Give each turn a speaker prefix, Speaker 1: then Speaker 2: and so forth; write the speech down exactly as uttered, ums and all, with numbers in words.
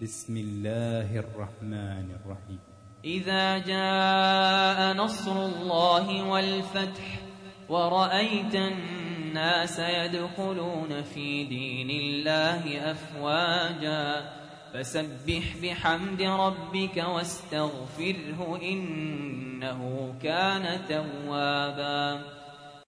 Speaker 1: بسم الله الرحمن الرحيم.
Speaker 2: إذا جاء نصر الله والفتح ورأيت الناس يدخلون في دين الله أفواجا فسبح بحمد ربك واستغفره إنه كان توابا.